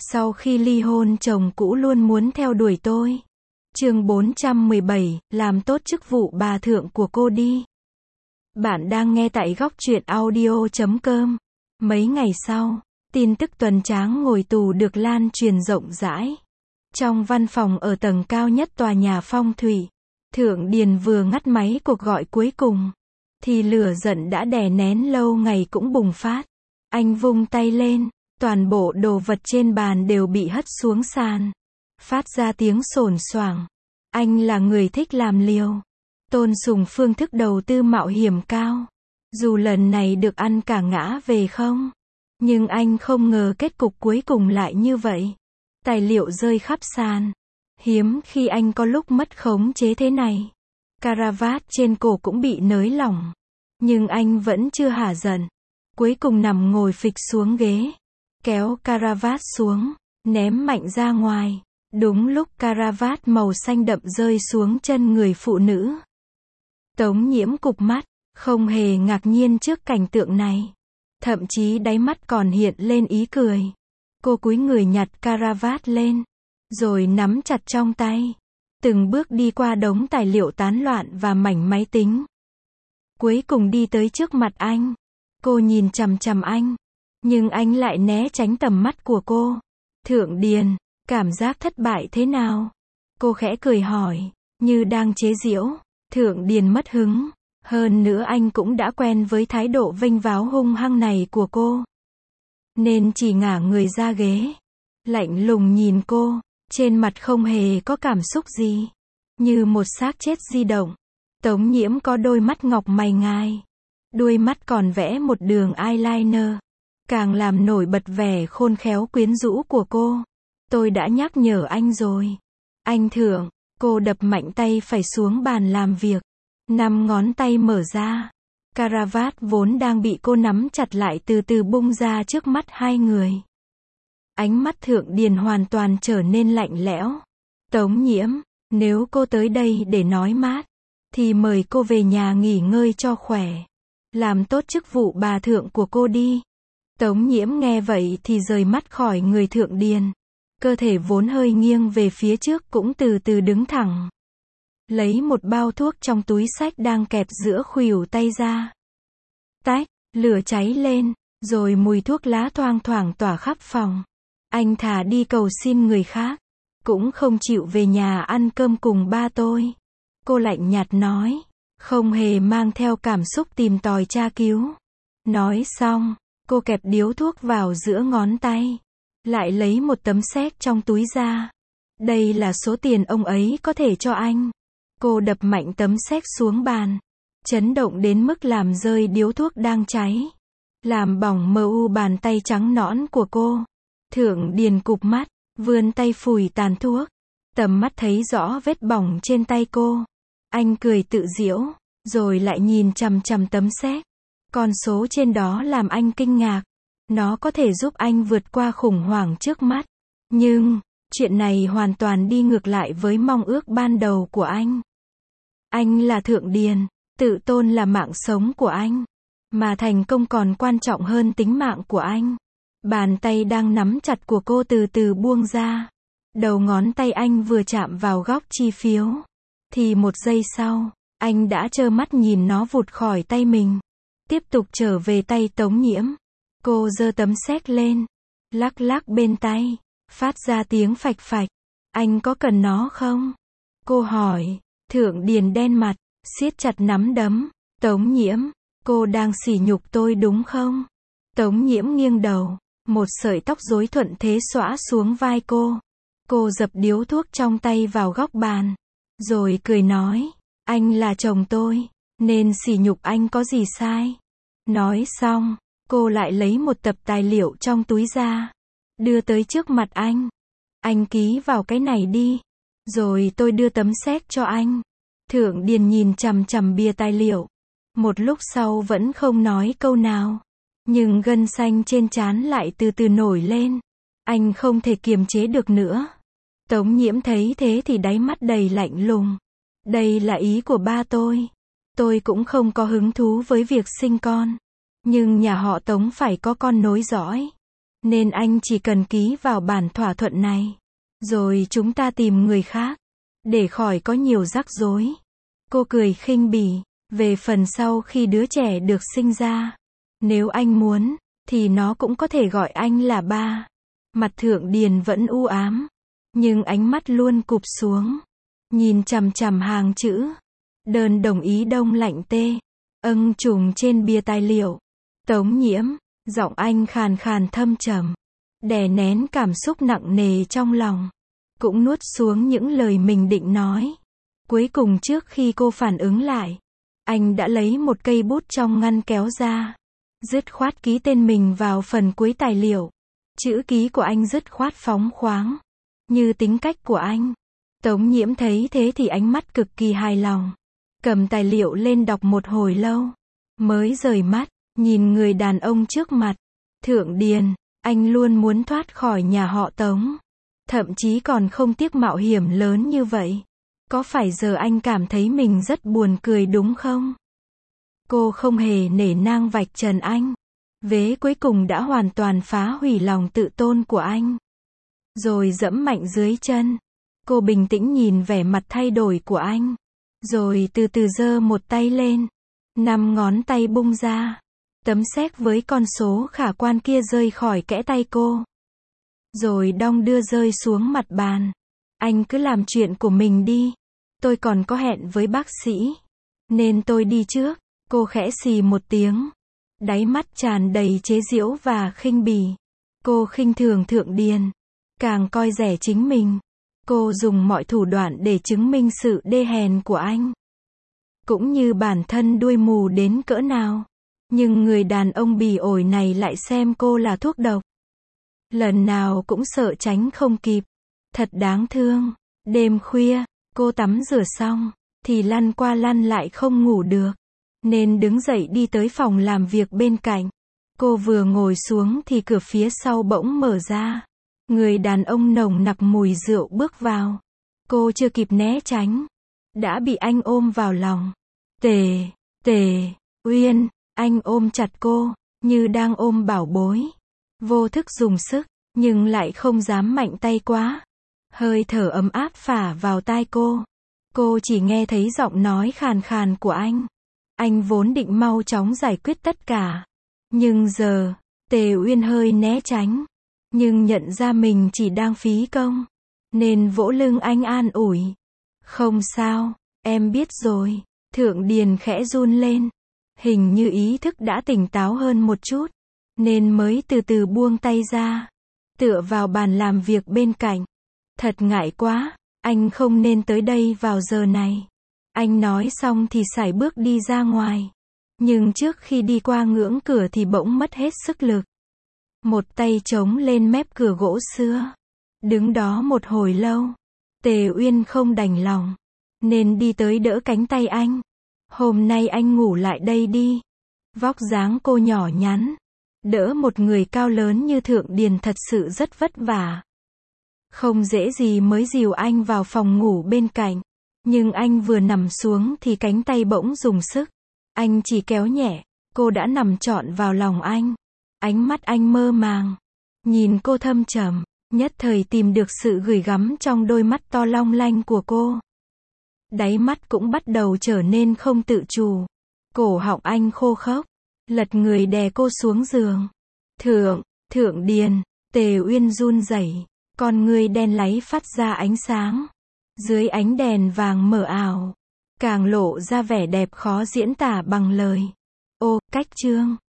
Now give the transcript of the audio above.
Sau khi ly hôn chồng cũ luôn muốn theo đuổi tôi. Chương 417, làm tốt chức vụ bà thượng của cô đi. Bạn đang nghe tại góc truyện audio.com. Mấy ngày sau, tin tức Tuấn Tráng ngồi tù được lan truyền rộng rãi. Trong văn phòng ở tầng cao nhất tòa nhà Phong Thủy, Thượng Điền vừa ngắt máy cuộc gọi cuối cùng, thì lửa giận đã đè nén lâu ngày cũng bùng phát. Anh vung tay lên, toàn bộ đồ vật trên bàn đều bị hất xuống sàn, phát ra tiếng xồn xoàng. Anh là người thích làm liều, tôn sùng phương thức đầu tư mạo hiểm cao. Dù lần này được ăn cả ngã về không, nhưng anh không ngờ kết cục cuối cùng lại như vậy. Tài liệu rơi khắp sàn. Hiếm khi anh có lúc mất khống chế thế này. Caravat trên cổ cũng bị nới lỏng. Nhưng anh vẫn chưa hả giận. Cuối cùng nằm ngồi phịch xuống ghế, kéo caravat xuống, ném mạnh ra ngoài. Đúng lúc caravat màu xanh đậm rơi xuống chân người phụ nữ. Tống Nhiễm cụp mắt, không hề ngạc nhiên trước cảnh tượng này. Thậm chí đáy mắt còn hiện lên ý cười. Cô cúi người nhặt caravat lên, rồi nắm chặt trong tay. Từng bước đi qua đống tài liệu tán loạn và mảnh máy tính. Cuối cùng đi tới trước mặt anh. Cô nhìn chằm chằm anh, nhưng anh lại né tránh tầm mắt của cô. Thượng Điền, cảm giác thất bại thế nào? Cô khẽ cười hỏi, như đang chế giễu. Thượng Điền mất hứng. Hơn nữa anh cũng đã quen với thái độ vênh váo hung hăng này của cô, nên chỉ ngả người ra ghế, lạnh lùng nhìn cô, trên mặt không hề có cảm xúc gì, như một xác chết di động. Tống Nhiễm có đôi mắt ngọc mày ngài, đuôi mắt còn vẽ một đường eyeliner, càng làm nổi bật vẻ khôn khéo quyến rũ của cô. Tôi đã nhắc nhở anh rồi. Anh Thượng, cô đập mạnh tay phải xuống bàn làm việc. 5 ngón tay mở ra. Caravat vốn đang bị cô nắm chặt lại từ từ bung ra trước mắt hai người. Ánh mắt Thượng Điền hoàn toàn trở nên lạnh lẽo. Tống Nhiễm, nếu cô tới đây để nói mát, thì mời cô về nhà nghỉ ngơi cho khỏe. Làm tốt chức vụ bà thượng của cô đi. Tống Nhiễm nghe vậy thì rời mắt khỏi người Thượng Điền. Cơ thể vốn hơi nghiêng về phía trước cũng từ từ đứng thẳng. Lấy một bao thuốc trong túi xách đang kẹp giữa khuỷu tay ra. Tách, lửa cháy lên, rồi mùi thuốc lá thoang thoảng tỏa khắp phòng. Anh thà đi cầu xin người khác, cũng không chịu về nhà ăn cơm cùng ba tôi. Cô lạnh nhạt nói, không hề mang theo cảm xúc tìm tòi tra cứu. Nói xong, cô kẹp điếu thuốc vào giữa ngón tay, lại lấy một tấm séc trong túi ra. Đây là số tiền ông ấy có thể cho anh. Cô đập mạnh tấm séc xuống bàn, chấn động đến mức làm rơi điếu thuốc đang cháy, làm bỏng mờ u bàn tay trắng nõn của cô. Thượng Điền cụp mắt, vươn tay phủi tàn thuốc, tầm mắt thấy rõ vết bỏng trên tay cô. Anh cười tự giễu, rồi lại nhìn chằm chằm tấm séc. Con số trên đó làm anh kinh ngạc. Nó có thể giúp anh vượt qua khủng hoảng trước mắt. Nhưng, chuyện này hoàn toàn đi ngược lại với mong ước ban đầu của anh. Anh là Thượng Điền, tự tôn là mạng sống của anh, mà thành công còn quan trọng hơn tính mạng của anh. Bàn tay đang nắm chặt của cô từ từ buông ra. Đầu ngón tay anh vừa chạm vào góc chi phiếu, thì một giây sau, anh đã trơ mắt nhìn nó vụt khỏi tay mình, tiếp tục trở về tay Tống Nhiễm. Cô giơ tấm séc lên, lắc lắc bên tay, phát ra tiếng phạch phạch. Anh có cần nó không? Cô hỏi. Thượng Điền đen mặt, siết chặt nắm đấm. Tống Nhiễm, cô đang sỉ nhục tôi đúng không? Tống Nhiễm nghiêng đầu, một sợi tóc rối thuận thế xõa xuống vai cô. Cô dập điếu thuốc trong tay vào góc bàn, rồi cười nói, anh là chồng tôi, nên sỉ nhục anh có gì sai? Nói xong, cô lại lấy một tập tài liệu trong túi ra, đưa tới trước mặt anh. Anh ký vào cái này đi, rồi tôi đưa tấm séc cho anh. Thượng Điền nhìn chằm chằm bìa tài liệu, một lúc sau vẫn không nói câu nào, nhưng gân xanh trên trán lại từ từ nổi lên. Anh không thể kiềm chế được nữa. Tống Nhiễm thấy thế thì đáy mắt đầy lạnh lùng. Đây là ý của ba tôi. Tôi cũng không có hứng thú với việc sinh con, nhưng nhà họ Tống phải có con nối dõi. Nên anh chỉ cần ký vào bản thỏa thuận này. Rồi chúng ta tìm người khác. Để khỏi có nhiều rắc rối. Cô cười khinh bỉ. Về phần sau khi đứa trẻ được sinh ra. Nếu anh muốn, thì nó cũng có thể gọi anh là ba. Mặt Thượng Điền vẫn u ám. Nhưng ánh mắt luôn cụp xuống. Nhìn chằm chằm hàng chữ. Đơn đồng ý đông lạnh tê. Trùng trên bìa tài liệu. Tống Nhiễm. Giọng anh khàn khàn thâm trầm. Đè nén cảm xúc nặng nề trong lòng. Cũng nuốt xuống những lời mình định nói. Cuối cùng trước khi cô phản ứng lại. Anh đã lấy một cây bút trong ngăn kéo ra. Dứt khoát ký tên mình vào phần cuối tài liệu. Chữ ký của anh dứt khoát phóng khoáng. Như tính cách của anh. Tống Nhiễm thấy thế thì ánh mắt cực kỳ hài lòng. Cầm tài liệu lên đọc một hồi lâu. Mới rời mắt, nhìn người đàn ông trước mặt. Thượng Điền, anh luôn muốn thoát khỏi nhà họ Tống. Thậm chí còn không tiếc mạo hiểm lớn như vậy. Có phải giờ anh cảm thấy mình rất buồn cười đúng không? Cô không hề nể nang vạch trần anh. Vế cuối cùng đã hoàn toàn phá hủy lòng tự tôn của anh. Rồi dẫm mạnh dưới chân. Cô bình tĩnh nhìn vẻ mặt thay đổi của anh. Rồi từ từ giơ một tay lên. 5 ngón tay bung ra. Tấm séc với con số khả quan kia rơi khỏi kẽ tay cô. Rồi đong đưa rơi xuống mặt bàn. Anh cứ làm chuyện của mình đi. Tôi còn có hẹn với bác sĩ. Nên tôi đi trước. Cô khẽ xì một tiếng. Đáy mắt tràn đầy chế giễu và khinh bỉ. Cô khinh thường Thượng Điền. Càng coi rẻ chính mình. Cô dùng mọi thủ đoạn để chứng minh sự đê hèn của anh. Cũng như bản thân đuôi mù đến cỡ nào. Nhưng người đàn ông bỉ ổi này lại xem cô là thuốc độc. Lần nào cũng sợ tránh không kịp. Thật đáng thương. Đêm khuya, cô tắm rửa xong, thì lăn qua lăn lại không ngủ được. Nên đứng dậy đi tới phòng làm việc bên cạnh. Cô vừa ngồi xuống thì cửa phía sau bỗng mở ra. Người đàn ông nồng nặc mùi rượu bước vào. Cô chưa kịp né tránh. Đã bị anh ôm vào lòng. Tề Uyên, anh ôm chặt cô, như đang ôm bảo bối. Vô thức dùng sức, nhưng lại không dám mạnh tay quá. Hơi thở ấm áp phả vào tai cô. Cô chỉ nghe thấy giọng nói khàn khàn của anh. Anh vốn định mau chóng giải quyết tất cả. Nhưng giờ, Tề Uyên hơi né tránh. Nhưng nhận ra mình chỉ đang phí công. Nên vỗ lưng anh an ủi. Không sao, em biết rồi. Thượng Điền khẽ run lên. Hình như ý thức đã tỉnh táo hơn một chút. Nên mới từ từ buông tay ra. Tựa vào bàn làm việc bên cạnh. Thật ngại quá, anh không nên tới đây vào giờ này. Anh nói xong thì sải bước đi ra ngoài. Nhưng trước khi đi qua ngưỡng cửa thì bỗng mất hết sức lực. Một tay chống lên mép cửa gỗ sưa. Đứng đó một hồi lâu. Tề Uyên không đành lòng. Nên đi tới đỡ cánh tay anh. Hôm nay anh ngủ lại đây đi. Vóc dáng cô nhỏ nhắn. Đỡ một người cao lớn như Thượng Điền thật sự rất vất vả. Không dễ gì mới dìu anh vào phòng ngủ bên cạnh. Nhưng anh vừa nằm xuống thì cánh tay bỗng dùng sức. Anh chỉ kéo nhẹ. Cô đã nằm trọn vào lòng anh. Ánh mắt anh mơ màng. Nhìn cô thâm trầm. Nhất thời tìm được sự gửi gắm trong đôi mắt to long lanh của cô. Đáy mắt cũng bắt đầu trở nên không tự chủ. Cổ họng anh khô khốc. Lật người đè cô xuống giường. Thượng Điền. Tề Uyên run rẩy. Con ngươi đen láy phát ra ánh sáng. Dưới ánh đèn vàng mờ ảo. Càng lộ ra vẻ đẹp khó diễn tả bằng lời. Ô, cách chương.